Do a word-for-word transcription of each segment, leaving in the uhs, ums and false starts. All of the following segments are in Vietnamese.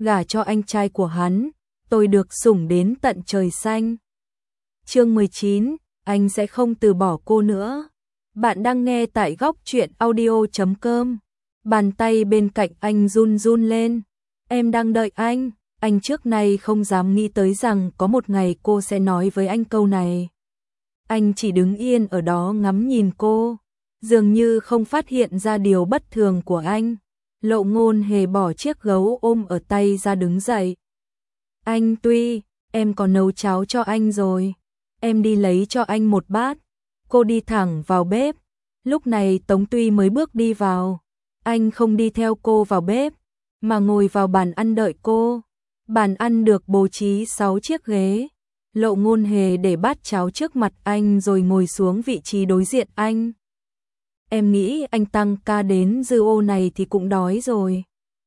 gả cho anh trai của hắn, tôi được sủng đến tận trời xanh. Chương mười chín, anh sẽ không từ bỏ cô nữa. Bạn đang nghe tại góc truyện audio chấm com. Bàn tay bên cạnh anh run run lên. Em đang đợi anh. Anh trước nay không dám nghĩ tới rằng có một ngày cô sẽ nói với anh câu này. Anh chỉ đứng yên ở đó ngắm nhìn cô, dường như không phát hiện ra điều bất thường của anh. Lộ Ngôn Hề bỏ chiếc gấu ôm ở tay ra đứng dậy. Anh Tuy, em có nấu cháo cho anh rồi. Em đi lấy cho anh một bát. Cô đi thẳng vào bếp. Lúc này Tống Tuy mới bước đi vào. Anh không đi theo cô vào bếp, mà ngồi vào bàn ăn đợi cô. Bàn ăn được bố trí sáu chiếc ghế. Lộ Ngôn Hề để bát cháo trước mặt anh rồi ngồi xuống vị trí đối diện anh. Em nghĩ anh tăng ca đến dư ô này thì cũng đói rồi.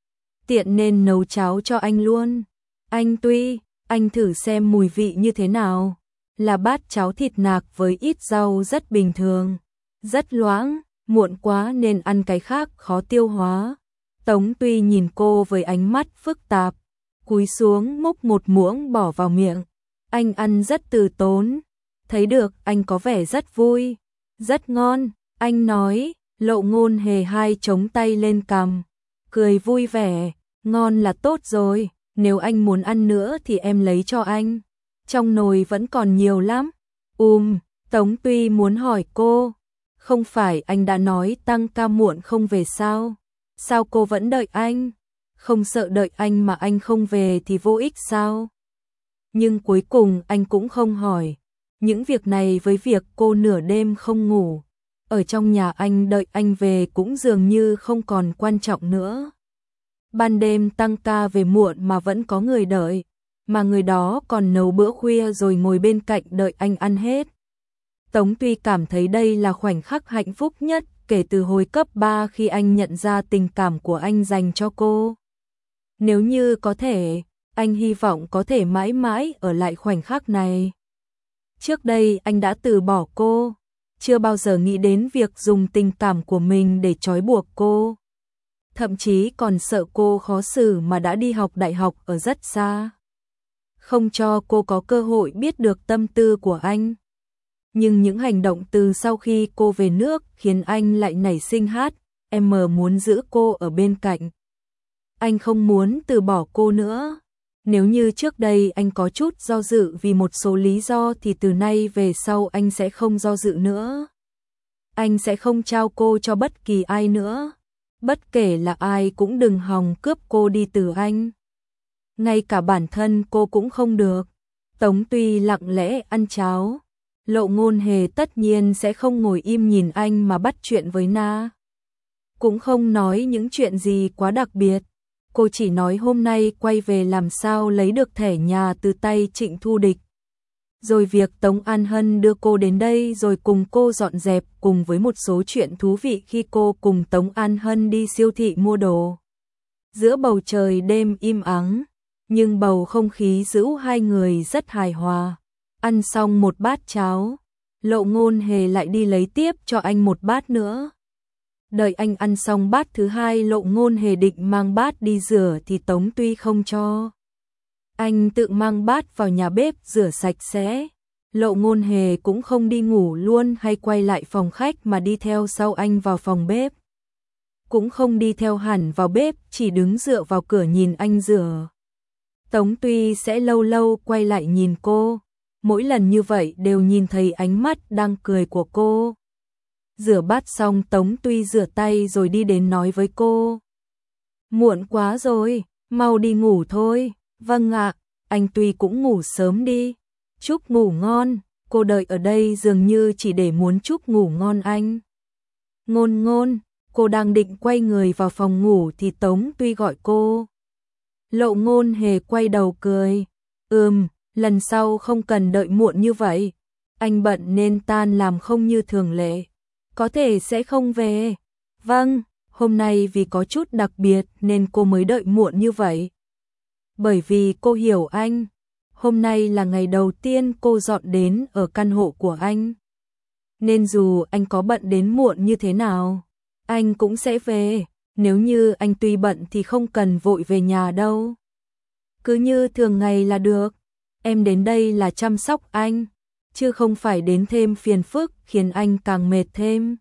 Tiện nên nấu cháo cho anh luôn. Anh Tuy, anh thử xem mùi vị như thế nào. Là bát cháo thịt nạc với ít rau rất bình thường. Rất loãng, muộn quá nên ăn cái khác khó tiêu hóa. Tống Tuy nhìn cô với ánh mắt phức tạp. Cúi xuống múc một muỗng bỏ vào miệng. Anh ăn rất từ tốn. Thấy được anh có vẻ rất vui. Rất ngon, anh nói. Lộ Ngôn Hề hai chống tay lên cằm, cười vui vẻ. Ngon là tốt rồi. Nếu anh muốn ăn nữa thì em lấy cho anh. Trong nồi vẫn còn nhiều lắm. Ùm, Tống Tuy muốn hỏi cô. Không phải anh đã nói tăng ca muộn không về sao? Sao cô vẫn đợi anh? Không sợ đợi anh mà anh không về thì vô ích sao? Nhưng cuối cùng anh cũng không hỏi. Những việc này với việc cô nửa đêm không ngủ, ở trong nhà anh đợi anh về cũng dường như không còn quan trọng nữa. Ban đêm tăng ca về muộn mà vẫn có người đợi, mà người đó còn nấu bữa khuya rồi ngồi bên cạnh đợi anh ăn hết. Tống Tuy cảm thấy đây là khoảnh khắc hạnh phúc nhất kể từ hồi cấp ba khi anh nhận ra tình cảm của anh dành cho cô. Nếu như có thể, anh hy vọng có thể mãi mãi ở lại khoảnh khắc này. Trước đây anh đã từ bỏ cô, chưa bao giờ nghĩ đến việc dùng tình cảm của mình để trói buộc cô. Thậm chí còn sợ cô khó xử mà đã đi học đại học ở rất xa. Không cho cô có cơ hội biết được tâm tư của anh. Nhưng những hành động từ sau khi cô về nước khiến anh lại nảy sinh hát, em muốn giữ cô ở bên cạnh. Anh không muốn từ bỏ cô nữa. Nếu như trước đây anh có chút do dự vì một số lý do thì từ nay về sau anh sẽ không do dự nữa. Anh sẽ không trao cô cho bất kỳ ai nữa. Bất kể là ai cũng đừng hòng cướp cô đi từ anh. Ngay cả bản thân cô cũng không được. Tống Tuy lặng lẽ ăn cháo. Lộ Ngôn Hề tất nhiên sẽ không ngồi im nhìn anh mà bắt chuyện với Na. Cũng không nói những chuyện gì quá đặc biệt. Cô chỉ nói hôm nay quay về làm sao lấy được thẻ nhà từ tay Trịnh Thu Địch. Rồi việc Tống An Hân đưa cô đến đây rồi cùng cô dọn dẹp cùng với một số chuyện thú vị khi cô cùng Tống An Hân đi siêu thị mua đồ. Giữa bầu trời đêm im ắng, nhưng bầu không khí giữa hai người rất hài hòa. Ăn xong một bát cháo, Lộ Ngôn Hề lại đi lấy tiếp cho anh một bát nữa. Đợi anh ăn xong bát thứ hai, Lộ Ngôn Hề định mang bát đi rửa thì Tống Tuy không cho. Anh tự mang bát vào nhà bếp rửa sạch sẽ. Lộ Ngôn Hề cũng không đi ngủ luôn hay quay lại phòng khách mà đi theo sau anh vào phòng bếp. Cũng không đi theo hẳn vào bếp, chỉ đứng dựa vào cửa nhìn anh rửa. Tống Tuy sẽ lâu lâu quay lại nhìn cô. Mỗi lần như vậy đều nhìn thấy ánh mắt đang cười của cô. Rửa bát xong Tống Tuy rửa tay rồi đi đến nói với cô. Muộn quá rồi, mau đi ngủ thôi. Vâng ạ, anh Tuy cũng ngủ sớm đi. Chúc ngủ ngon, cô đợi ở đây dường như chỉ để muốn chúc ngủ ngon anh. Ngôn Ngôn, cô đang định quay người vào phòng ngủ thì Tống Tuy gọi cô. Lộ Ngôn Hề quay đầu cười. Ừm, lần sau không cần đợi muộn như vậy. Anh bận nên tan làm không như thường lệ. Có thể sẽ không về. Vâng, hôm nay vì có chút đặc biệt nên cô mới đợi muộn như vậy. Bởi vì cô hiểu anh. Hôm nay là ngày đầu tiên cô dọn đến ở căn hộ của anh. Nên dù anh có bận đến muộn như thế nào, anh cũng sẽ về. Nếu như anh tuy bận thì không cần vội về nhà đâu. cứ như thường ngày là được. Em đến đây là chăm sóc anh, chứ không phải đến thêm phiền phức khiến anh càng mệt thêm.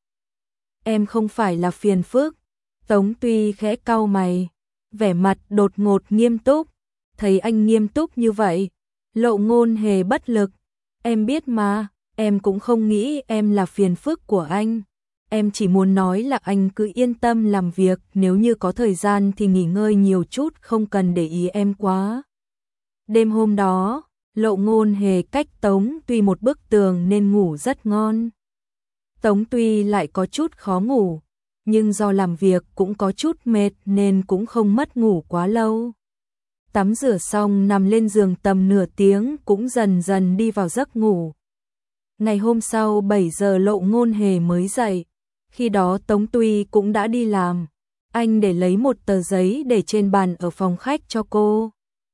Em không phải là phiền phức. Tống Tuy khẽ cau mày, vẻ mặt đột ngột nghiêm túc. Thấy anh nghiêm túc như vậy, Lộ Ngôn Hề bất lực. Em biết mà, em cũng không nghĩ em là phiền phức của anh. Em chỉ muốn nói là anh cứ yên tâm làm việc, nếu như có thời gian thì nghỉ ngơi nhiều chút, không cần để ý em quá. Đêm hôm đó, Lộ Ngôn Hề cách Tống Tuy một bức tường nên ngủ rất ngon. Tống Tuy lại có chút khó ngủ, nhưng do làm việc cũng có chút mệt nên cũng không mất ngủ quá lâu. Tắm rửa xong nằm lên giường tầm nửa tiếng cũng dần dần đi vào giấc ngủ. Ngày hôm sau bảy giờ Lộ Ngôn Hề mới dậy, khi đó Tống Tuy cũng đã đi làm. Anh để lấy một tờ giấy để trên bàn ở phòng khách cho cô.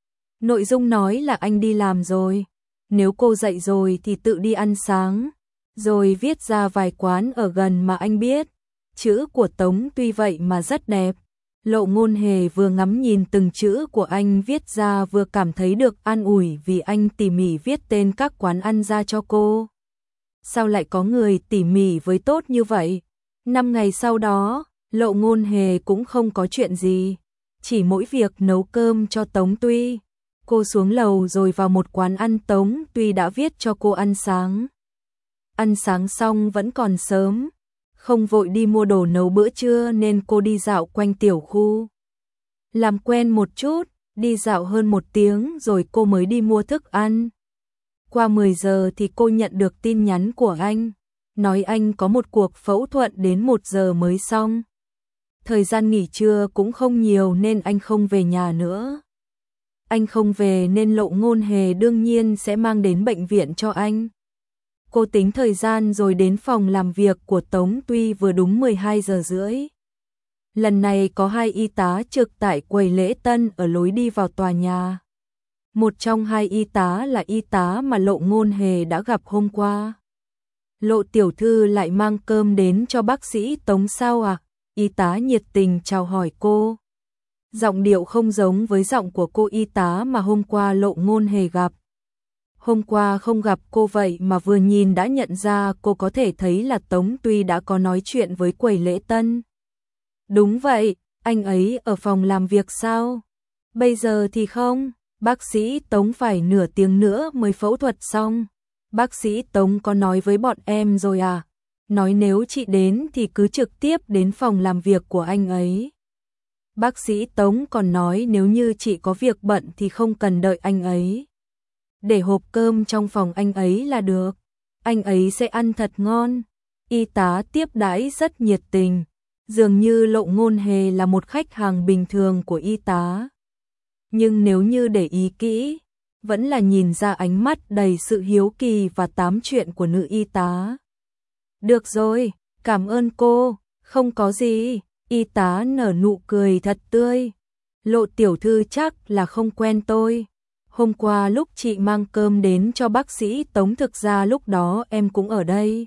Nội dung nói là anh đi làm rồi, nếu cô dậy rồi thì tự đi ăn sáng, rồi viết ra vài quán ở gần mà anh biết. Chữ của Tống Tuy vậy mà rất đẹp. Lộ Ngôn Hề vừa ngắm nhìn từng chữ của anh viết ra vừa cảm thấy được an ủi vì anh tỉ mỉ viết tên các quán ăn ra cho cô. Sao lại có người tỉ mỉ với tốt như vậy? Năm ngày sau đó, Lộ Ngôn Hề cũng không có chuyện gì, chỉ mỗi việc nấu cơm cho Tống Tuy. Cô xuống lầu rồi vào một quán ăn Tống Tuy đã viết cho cô ăn sáng. Ăn sáng xong vẫn còn sớm, không vội đi mua đồ nấu bữa trưa nên cô đi dạo quanh tiểu khu. Làm quen một chút, đi dạo hơn một tiếng rồi cô mới đi mua thức ăn. Qua mười giờ thì cô nhận được tin nhắn của anh, nói anh có một cuộc phẫu thuật đến một giờ mới xong. Thời gian nghỉ trưa cũng không nhiều nên anh không về nhà nữa. Anh không về nên Lộ Ngôn Hề đương nhiên sẽ mang đến bệnh viện cho anh. Cô tính thời gian rồi đến phòng làm việc của Tống Tuy vừa đúng mười hai giờ rưỡi. Lần này có hai y tá trực tại quầy lễ tân ở lối đi vào tòa nhà. Một trong hai y tá là y tá mà Lộ Ngôn Hề đã gặp hôm qua. Lộ tiểu thư lại mang cơm đến cho bác sĩ Tống sao à? Y tá nhiệt tình chào hỏi cô. Giọng điệu không giống với giọng của cô y tá mà hôm qua Lộ Ngôn Hề gặp. Hôm qua không gặp cô vậy mà vừa nhìn đã nhận ra cô, có thể thấy là Tống Tuy đã có nói chuyện với quầy lễ tân. Đúng vậy, anh ấy ở phòng làm việc sao? Bây giờ thì không, bác sĩ Tống phải nửa tiếng nữa mới phẫu thuật xong. Bác sĩ Tống có nói với bọn em rồi à? Nói nếu chị đến thì cứ trực tiếp đến phòng làm việc của anh ấy. Bác sĩ Tống còn nói nếu như chị có việc bận thì không cần đợi anh ấy. Để hộp cơm trong phòng anh ấy là được. Anh ấy sẽ ăn thật ngon. Y tá tiếp đãi rất nhiệt tình. Dường như Lộ Ngôn Hề là một khách hàng bình thường của y tá. Nhưng nếu như để ý kỹ, vẫn là nhìn ra ánh mắt đầy sự hiếu kỳ và tám chuyện của nữ y tá. Được rồi, cảm ơn cô, không có gì. Y tá nở nụ cười thật tươi. Lộ tiểu thư chắc là không quen tôi. Hôm qua lúc chị mang cơm đến cho bác sĩ Tống thực ra lúc đó em cũng ở đây.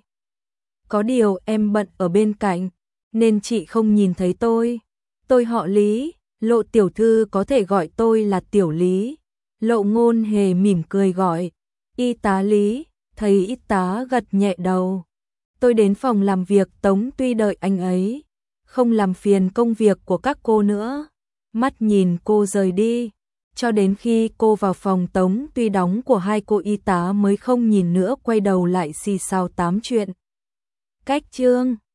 Có điều em bận ở bên cạnh, nên chị không nhìn thấy tôi. Tôi họ Lý, Lộ tiểu thư có thể gọi tôi là Tiểu Lý. Lộ Ngôn Hề mỉm cười gọi. Y tá Lý, thấy y tá gật nhẹ đầu. Tôi đến phòng làm việc Tống Tuy đợi anh ấy. Không làm phiền công việc của các cô nữa. Mắt nhìn cô rời đi. Cho đến khi cô vào phòng Tống Tuy đóng của hai cô y tá mới không nhìn nữa, quay đầu lại xì xào tám chuyện. Cách chương